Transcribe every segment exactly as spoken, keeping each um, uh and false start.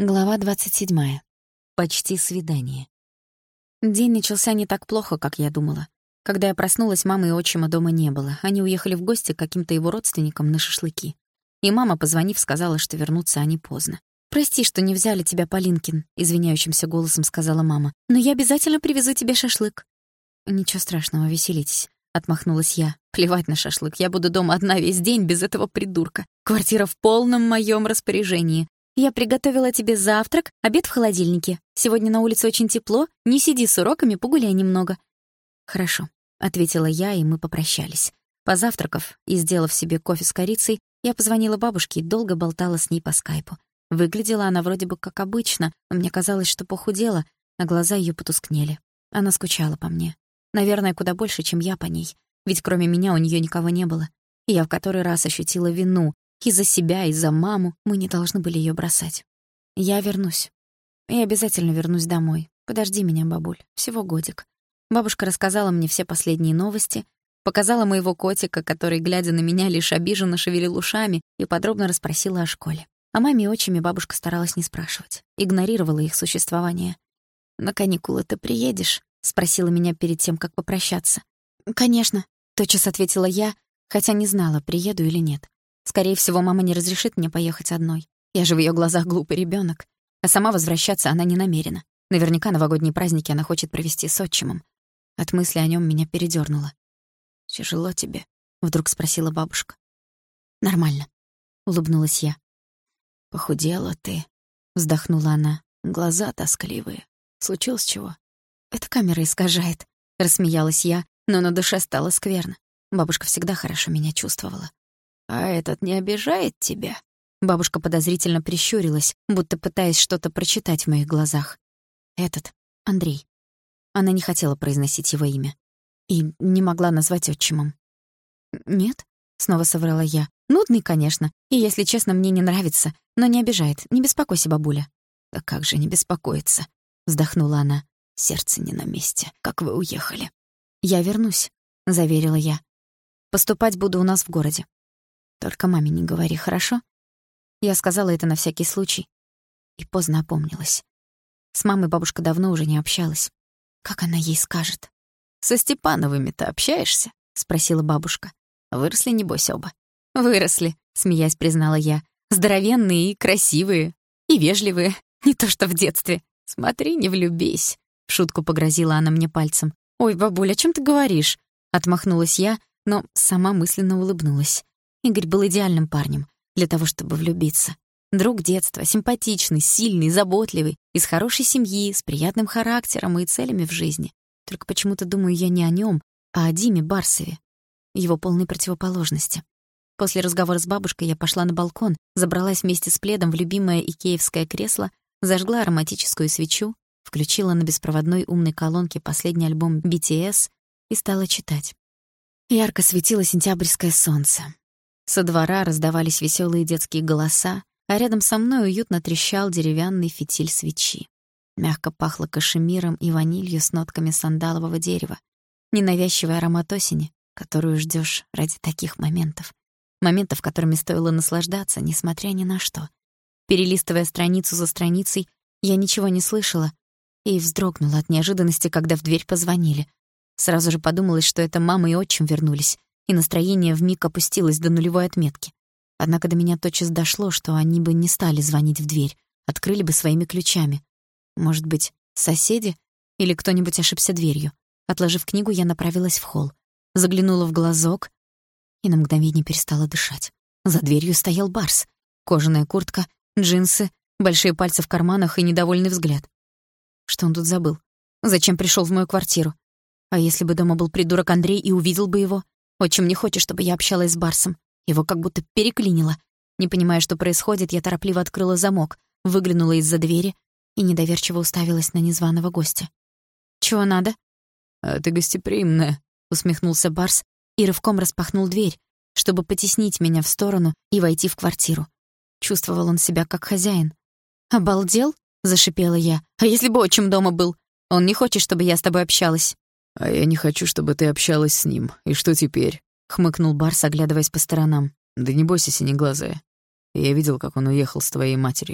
Глава двадцать седьмая. Почти свидание. День начался не так плохо, как я думала. Когда я проснулась, мамы и отчима дома не было. Они уехали в гости к каким-то его родственникам на шашлыки. И мама, позвонив, сказала, что вернутся они поздно. «Прости, что не взяли тебя, Полинкин», — извиняющимся голосом сказала мама. «Но я обязательно привезу тебе шашлык». «Ничего страшного, веселитесь», — отмахнулась я. «Плевать на шашлык, я буду дома одна весь день без этого придурка. Квартира в полном моем распоряжении. Я приготовила тебе завтрак, обед в холодильнике. Сегодня на улице очень тепло, не сиди с уроками, погуляй немного». «Хорошо», — ответила я, и мы попрощались. Позавтракав и сделав себе кофе с корицей, я позвонила бабушке и долго болтала с ней по скайпу. Выглядела она вроде бы как обычно, но мне казалось, что похудела, а глаза её потускнели. Она скучала по мне. Наверное, куда больше, чем я по ней, ведь кроме меня у неё никого не было. И я в который раз ощутила вину. И за себя, и за маму мы не должны были её бросать. Я вернусь. Я обязательно вернусь домой. Подожди меня, бабуль, всего годик. Бабушка рассказала мне все последние новости, показала моего котика, который, глядя на меня, лишь обиженно шевелил ушами, и подробно расспросила о школе. О маме и отчиме бабушка старалась не спрашивать, игнорировала их существование. «На каникулы ты приедешь?» — спросила меня перед тем, как попрощаться. «Конечно», — тотчас ответила я, хотя не знала, приеду или нет. Скорее всего, мама не разрешит мне поехать одной. Я же в её глазах глупый ребёнок. А сама возвращаться она не намерена. Наверняка новогодние праздники она хочет провести с отчимом. От мысли о нём меня передёрнуло. «Тяжело тебе?» — вдруг спросила бабушка. «Нормально», — улыбнулась я. «Похудела ты», — вздохнула она. «Глаза тоскливые. Случилось чего?» «Это камера искажает», — рассмеялась я, но на душе стало скверно. Бабушка всегда хорошо меня чувствовала. «А этот не обижает тебя?» Бабушка подозрительно прищурилась, будто пытаясь что-то прочитать в моих глазах. «Этот — Андрей». Она не хотела произносить его имя. И не могла назвать отчимом. «Нет», — снова соврала я. «Нудный, конечно, и, если честно, мне не нравится, но не обижает. Не беспокойся, бабуля». «Да как же не беспокоиться?» — вздохнула она. «Сердце не на месте. Как вы уехали?» «Я вернусь», — заверила я. «Поступать буду у нас в городе. Только маме не говори, хорошо?» Я сказала это на всякий случай. И поздно опомнилась. С мамой бабушка давно уже не общалась. Как она ей скажет? «Со Степановыми-то общаешься?» — спросила бабушка. «Выросли, небось, оба?» «Выросли», — смеясь признала я. «Здоровенные и красивые, и вежливые, не то что в детстве. Смотри, не влюбись», — в шутку погрозила она мне пальцем. «Ой, бабуля, о чём ты говоришь?» — отмахнулась я, но сама мысленно улыбнулась. Игорь был идеальным парнем для того, чтобы влюбиться. Друг детства, симпатичный, сильный, заботливый, из хорошей семьи, с приятным характером и целями в жизни. Только почему-то думаю я не о нём, а о Диме Барсове, его полной противоположности. После разговора с бабушкой я пошла на балкон, забралась вместе с пледом в любимое икеевское кресло, зажгла ароматическую свечу, включила на беспроводной умной колонке последний альбом би ти эс и стала читать. Ярко светило сентябрьское солнце. Со двора раздавались веселые детские голоса, а рядом со мной уютно трещал деревянный фитиль свечи. Мягко пахло кашемиром и ванилью с нотками сандалового дерева. Ненавязчивый аромат осени, которую ждёшь ради таких моментов. Моментов, которыми стоило наслаждаться, несмотря ни на что. Перелистывая страницу за страницей, я ничего не слышала и вздрогнула от неожиданности, когда в дверь позвонили. Сразу же подумалось, что это мама и отчим вернулись, и настроение вмиг опустилось до нулевой отметки. Однако до меня тотчас дошло, что они бы не стали звонить в дверь, открыли бы своими ключами. Может быть, соседи или кто-нибудь ошибся дверью. Отложив книгу, я направилась в холл, заглянула в глазок и на мгновение перестала дышать. За дверью стоял Барс. Кожаная куртка, джинсы, большие пальцы в карманах и недовольный взгляд. Что он тут забыл? Зачем пришёл в мою квартиру? А если бы дома был придурок Андрей и увидел бы его? Отчим не хочет, чтобы я общалась с Барсом. Его как будто переклинило. Не понимая, что происходит, я торопливо открыла замок, выглянула из-за двери и недоверчиво уставилась на незваного гостя. «Чего надо?» «А ты гостеприимная», — усмехнулся Барс и рывком распахнул дверь, чтобы потеснить меня в сторону и войти в квартиру. Чувствовал он себя как хозяин. «Обалдел?» — зашипела я. «А если бы отчим дома был? Он не хочет, чтобы я с тобой общалась». «А я не хочу, чтобы ты общалась с ним. И что теперь?» — хмыкнул Барс, оглядываясь по сторонам. «Да не бойся, синеглазая. Я видел, как он уехал с твоей матерью».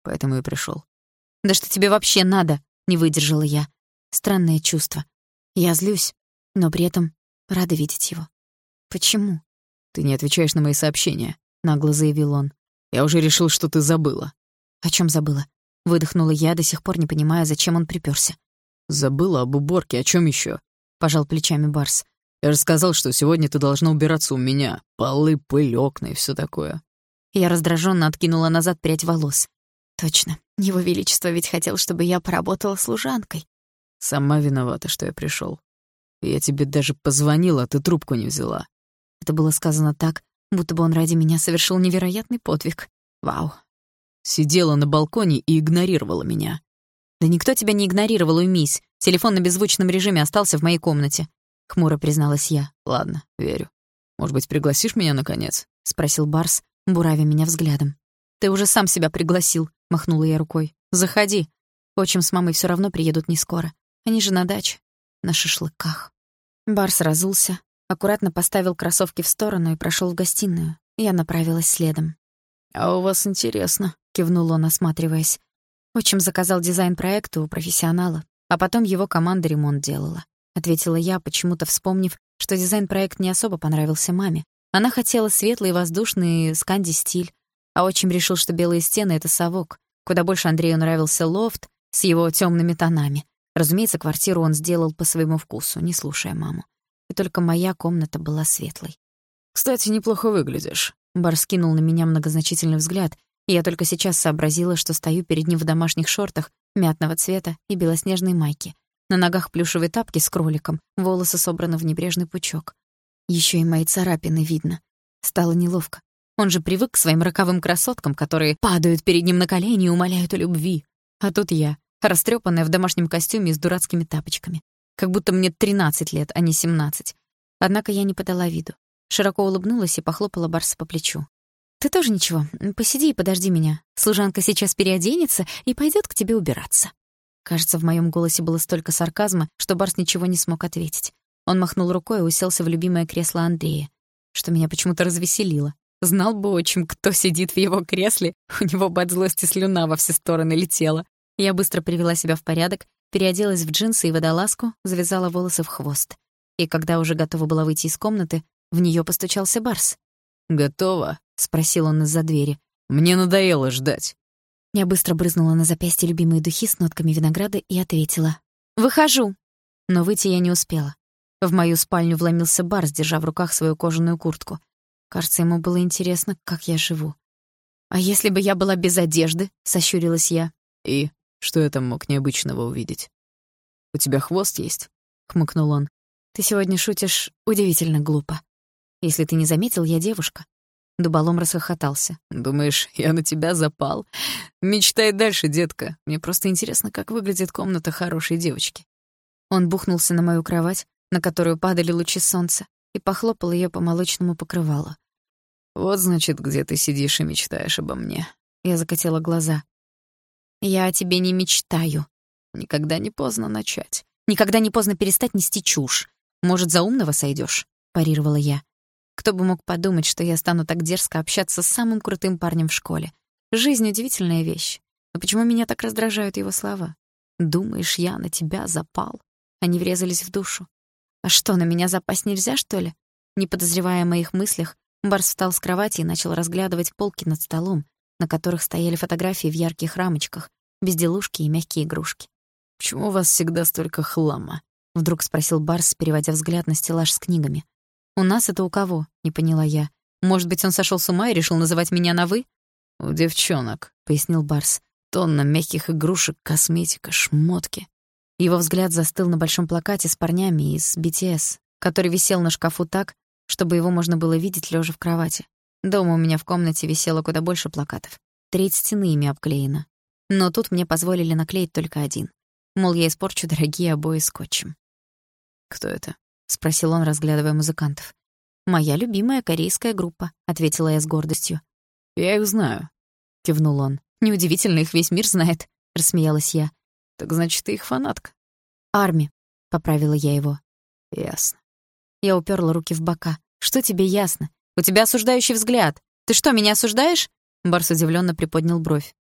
поэтому и пришёл». «Да что тебе вообще надо?» — не выдержала я. Странное чувство. Я злюсь, но при этом рада видеть его. Почему? «Ты не отвечаешь на мои сообщения», — нагло заявил он. «Я уже решил, что ты забыла». «О чём забыла?» — выдохнула я, до сих пор не понимая, зачем он припёрся. «Забыла об уборке, о чём ещё?» — пожал плечами Барс. «Я же сказал, что сегодня ты должна убираться у меня. Полы, пыль, окна и всё такое». Я раздражённо откинула назад прядь волос. Точно, его величество ведь хотел, чтобы я поработала служанкой. «Сама виновата, что я пришёл. Я тебе даже позвонила, а ты трубку не взяла». Это было сказано так, будто бы он ради меня совершил невероятный подвиг. Вау. «Сидела на балконе и игнорировала меня». «Да никто тебя не игнорировал, уймись. Телефон на беззвучном режиме остался в моей комнате», — хмуро призналась я. «Ладно, верю. Может быть, пригласишь меня, наконец?» — спросил Барс, буравя меня взглядом. «Ты уже сам себя пригласил», — махнула я рукой. «Заходи. Отчим с мамой всё равно приедут не скоро. Они же на даче, на шашлыках». Барс разулся, аккуратно поставил кроссовки в сторону и прошёл в гостиную. Я направилась следом. «А у вас интересно», — кивнул он, осматриваясь. «Отчим заказал дизайн-проект у профессионала, а потом его команда ремонт делала», — ответила я, почему-то вспомнив, что дизайн-проект не особо понравился маме. Она хотела светлый, воздушный сканди-стиль, а отчим решил, что белые стены — это совок. Куда больше Андрею нравился лофт с его тёмными тонами. Разумеется, квартиру он сделал по своему вкусу, не слушая маму. И только моя комната была светлой. «Кстати, неплохо выглядишь». Барс кинул на меня многозначительный взгляд, и я только сейчас сообразила, что стою перед ним в домашних шортах мятного цвета и белоснежной майке. На ногах плюшевые тапки с кроликом, волосы собраны в небрежный пучок. Ещё и мои царапины видно. Стало неловко. Он же привык к своим роковым красоткам, которые падают перед ним на колени и умоляют о любви. А тут я, растрёпанная в домашнем костюме и с дурацкими тапочками. Как будто мне тринадцать лет, а не семнадцать. Однако я не подала виду. Широко улыбнулась и похлопала Барса по плечу. «Ты тоже ничего, посиди и подожди меня. Служанка сейчас переоденется и пойдёт к тебе убираться». Кажется, в моём голосе было столько сарказма, что Барс ничего не смог ответить. Он махнул рукой и уселся в любимое кресло Андрея, что меня почему-то развеселило. Знал бы отчим, кто сидит в его кресле, у него бы от злости слюна во все стороны летела. Я быстро привела себя в порядок, переоделась в джинсы и водолазку, завязала волосы в хвост. И когда уже готова была выйти из комнаты, в неё постучался Барс. «Готово?» — спросил он из-за двери. «Мне надоело ждать». Я быстро брызнула на запястье любимые духи с нотками винограда и ответила: «Выхожу». Но выйти я не успела. В мою спальню вломился Барс, держа в руках свою кожаную куртку. Кажется, ему было интересно, как я живу. «А если бы я была без одежды?» — сощурилась я. «И что я там мог необычного увидеть?» «У тебя хвост есть?» — хмыкнул он. «Ты сегодня шутишь удивительно глупо. Если ты не заметил, я девушка». Дуболом расхохотался. «Думаешь, я на тебя запал? Мечтай дальше, детка. Мне просто интересно, как выглядит комната хорошей девочки». Он бухнулся на мою кровать, на которую падали лучи солнца, и похлопал её по молочному покрывалу. «Вот, значит, где ты сидишь и мечтаешь обо мне». Я закатила глаза. «Я о тебе не мечтаю. Никогда не поздно начать. Никогда не поздно перестать нести чушь. Может, за умного сойдёшь?» — парировала я. Кто бы мог подумать, что я стану так дерзко общаться с самым крутым парнем в школе. Жизнь — удивительная вещь. Но почему меня так раздражают его слова? «Думаешь, я на тебя запал?» Они врезались в душу. «А что, на меня запасть нельзя, что ли?» Не подозревая о моих мыслях, Барс встал с кровати и начал разглядывать полки над столом, на которых стояли фотографии в ярких рамочках, безделушки и мягкие игрушки. «Почему у вас всегда столько хлама?» — вдруг спросил Барс, переводя взгляд на стеллаж с книгами. «У нас это у кого?» — не поняла я. «Может быть, он сошёл с ума и решил называть меня на «вы»?» «У девчонок», — пояснил Барс. «Тонна мягких игрушек, косметика, шмотки». Его взгляд застыл на большом плакате с парнями из би ти эс, который висел на шкафу так, чтобы его можно было видеть лежа в кровати. Дома у меня в комнате висело куда больше плакатов. Треть стены ими обклеена. Но тут мне позволили наклеить только один. Мол, я испорчу дорогие обои скотчем. «Кто это?» — спросил он, разглядывая музыкантов. «Моя любимая корейская группа», — ответила я с гордостью. «Я их знаю», — кивнул он. «Неудивительно, их весь мир знает», — рассмеялась я. «Так значит, ты их фанатка?» «Арми», — поправила я его. «Ясно». Я уперла руки в бока. «Что тебе ясно? У тебя осуждающий взгляд. Ты что, меня осуждаешь?» Барс удивлённо приподнял бровь.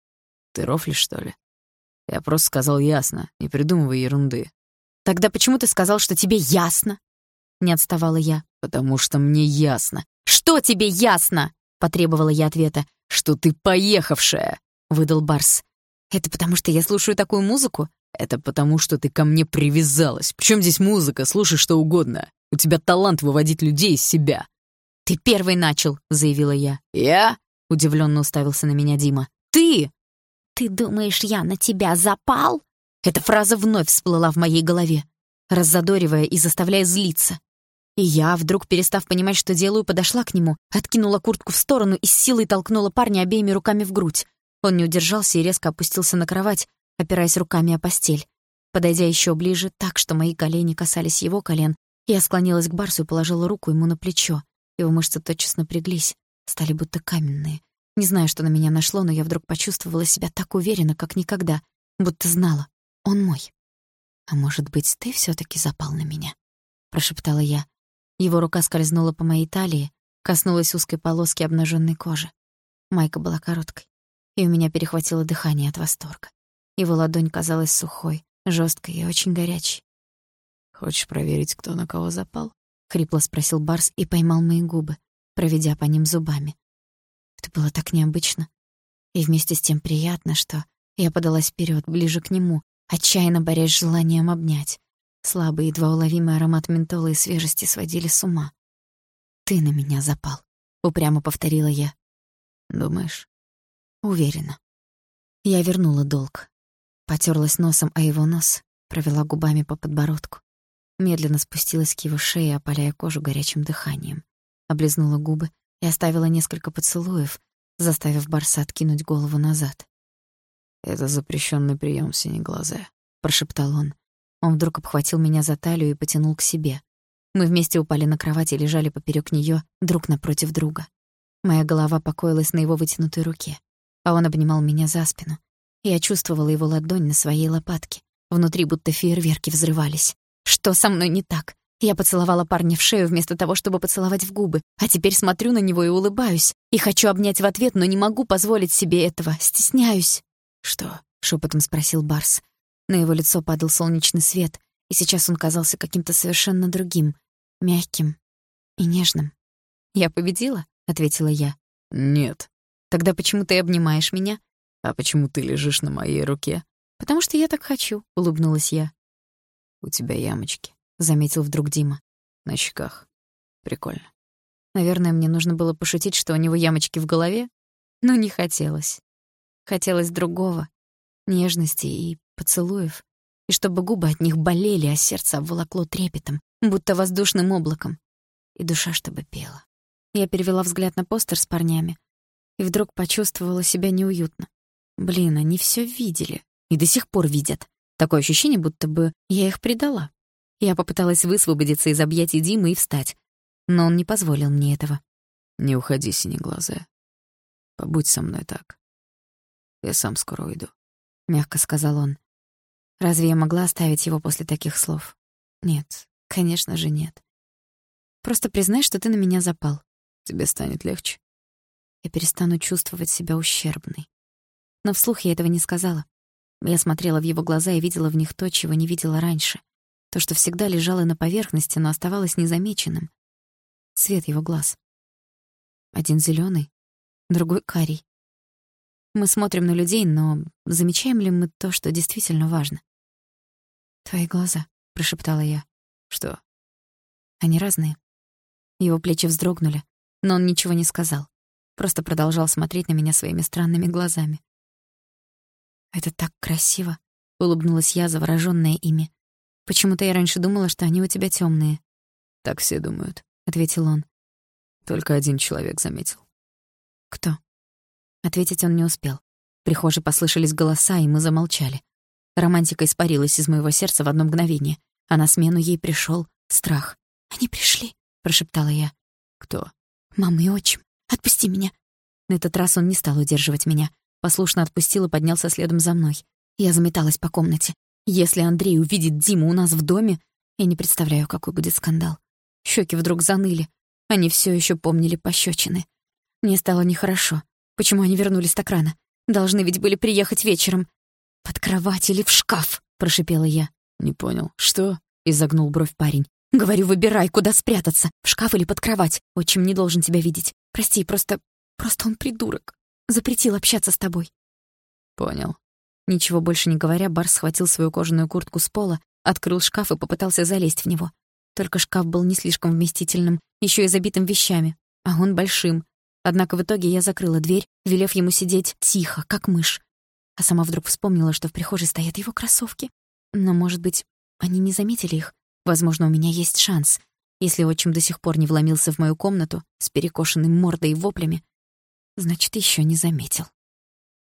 Ты рофлишь, что ли? Я просто сказал ясно, не придумывай ерунды. Тогда почему ты сказал, что тебе ясно? Не отставала я. Потому что мне ясно. Что тебе ясно? Потребовала я ответа. Что ты поехавшая, выдал Барс. Это потому что я слушаю такую музыку? Это потому что ты ко мне привязалась. Причем здесь музыка? Слушай что угодно. У тебя талант выводить людей из себя. Ты первый начал, заявила я. Я? Удивленно уставился на меня Дима. Ты! Ты думаешь, я на тебя запал? Эта фраза вновь всплыла в моей голове, раззадоривая и заставляя злиться. И я, вдруг перестав понимать, что делаю, подошла к нему, откинула куртку в сторону и с силой толкнула парня обеими руками в грудь. Он не удержался и резко опустился на кровать, опираясь руками о постель. Подойдя еще ближе, так что мои колени касались его колен, я склонилась к Барсу и положила руку ему на плечо. Его мышцы тотчас напряглись, стали будто каменные. Не знаю, что на меня нашло, но я вдруг почувствовала себя так уверенно, как никогда, будто знала. Он мой. «А может быть, ты всё-таки запал на меня?» — прошептала я. Его рука скользнула по моей талии, коснулась узкой полоски обнажённой кожи. Майка была короткой, и у меня перехватило дыхание от восторга. Его ладонь казалась сухой, жёсткой и очень горячей. «Хочешь проверить, кто на кого запал?» — хрипло спросил Барс и поймал мои губы, проведя по ним зубами. Это было так необычно и вместе с тем приятно, что я подалась вперёд, ближе к нему, отчаянно борясь с желанием обнять. Слабый, едва уловимый аромат ментола и свежести сводили с ума. «Ты на меня запал», — упрямо повторила я. «Думаешь?» «Уверена». Я вернула долг. Потёрлась носом о его нос, провела губами по подбородку. Медленно спустилась к его шее, опаляя кожу горячим дыханием. Облизнула губы и оставила несколько поцелуев, заставив Барса откинуть голову назад. «Это запрещенный прием, синеглазая», — прошептал он. Он вдруг обхватил меня за талию и потянул к себе. Мы вместе упали на кровать и лежали поперёк неё, друг напротив друга. Моя голова покоилась на его вытянутой руке, а он обнимал меня за спину. Я чувствовала его ладонь на своей лопатке. Внутри будто фейерверки взрывались. Что со мной не так? Я поцеловала парня в шею вместо того, чтобы поцеловать в губы, а теперь смотрю на него и улыбаюсь, и хочу обнять в ответ, но не могу позволить себе этого, стесняюсь. «Что?» — шёпотом спросил Барс. На его лицо падал солнечный свет, и сейчас он казался каким-то совершенно другим, мягким и нежным. «Я победила?» — ответила я. «Нет». «Тогда почему ты обнимаешь меня?» «А почему ты лежишь на моей руке?» «Потому что я так хочу», — улыбнулась я. «У тебя ямочки», — заметил вдруг Дима. «На щеках. Прикольно». Наверное, мне нужно было пошутить, что у него ямочки в голове, но не хотелось. Хотелось другого, нежности и поцелуев, и чтобы губы от них болели, а сердце обволокло трепетом, будто воздушным облаком, и душа чтобы пела. Я перевела взгляд на постер с парнями и вдруг почувствовала себя неуютно. Блин, они всё видели и до сих пор видят. Такое ощущение, будто бы я их предала. Я попыталась высвободиться из объятий Димы и встать, но он не позволил мне этого. «Не уходи, синеглазая. Побудь со мной так. Я сам скоро уйду», — мягко сказал он. Разве я могла оставить его после таких слов? Нет, конечно же нет. Просто признай, что ты на меня запал. Тебе станет легче. Я перестану чувствовать себя ущербной. Но вслух я этого не сказала. Я смотрела в его глаза и видела в них то, чего не видела раньше. То, что всегда лежало на поверхности, но оставалось незамеченным. Цвет его глаз. Один зелёный, другой карий. Мы смотрим на людей, но замечаем ли мы то, что действительно важно? «Твои глаза», — прошептала я. «Что?» «Они разные». Его плечи вздрогнули, но он ничего не сказал. Просто продолжал смотреть на меня своими странными глазами. «Это так красиво», — улыбнулась я, заворожённая ими. «Почему-то я раньше думала, что они у тебя тёмные». «Так все думают», — ответил он. «Только один человек заметил». «Кто?» Ответить он не успел. В прихожей послышались голоса, и мы замолчали. Романтика испарилась из моего сердца в одно мгновение, а на смену ей пришёл страх. «Они пришли», — прошептала я. «Кто?» «Мама и отчим. Отпусти меня». На этот раз он не стал удерживать меня. Послушно отпустил и поднялся следом за мной. Я заметалась по комнате. Если Андрей увидит Диму у нас в доме, я не представляю, какой будет скандал. Щеки вдруг заныли. Они все еще помнили пощечины. Мне стало нехорошо. Почему они вернулись так рано? Должны ведь были приехать вечером. Под кровать или в шкаф, прошипела я. Не понял. Что? Изогнул бровь парень. Говорю, выбирай, куда спрятаться. В шкаф или под кровать. Отчим не должен тебя видеть. Прости, просто... Просто он придурок. Запретил общаться с тобой. Понял. Ничего больше не говоря, Барс схватил свою кожаную куртку с пола, открыл шкаф и попытался залезть в него. Только шкаф был не слишком вместительным, ещё и забитым вещами, а он большим. Однако в итоге я закрыла дверь, велев ему сидеть тихо, как мышь. А сама вдруг вспомнила, что в прихожей стоят его кроссовки. Но, может быть, они не заметили их. Возможно, у меня есть шанс. Если отчим до сих пор не вломился в мою комнату с перекошенной мордой и воплями, значит, ещё не заметил.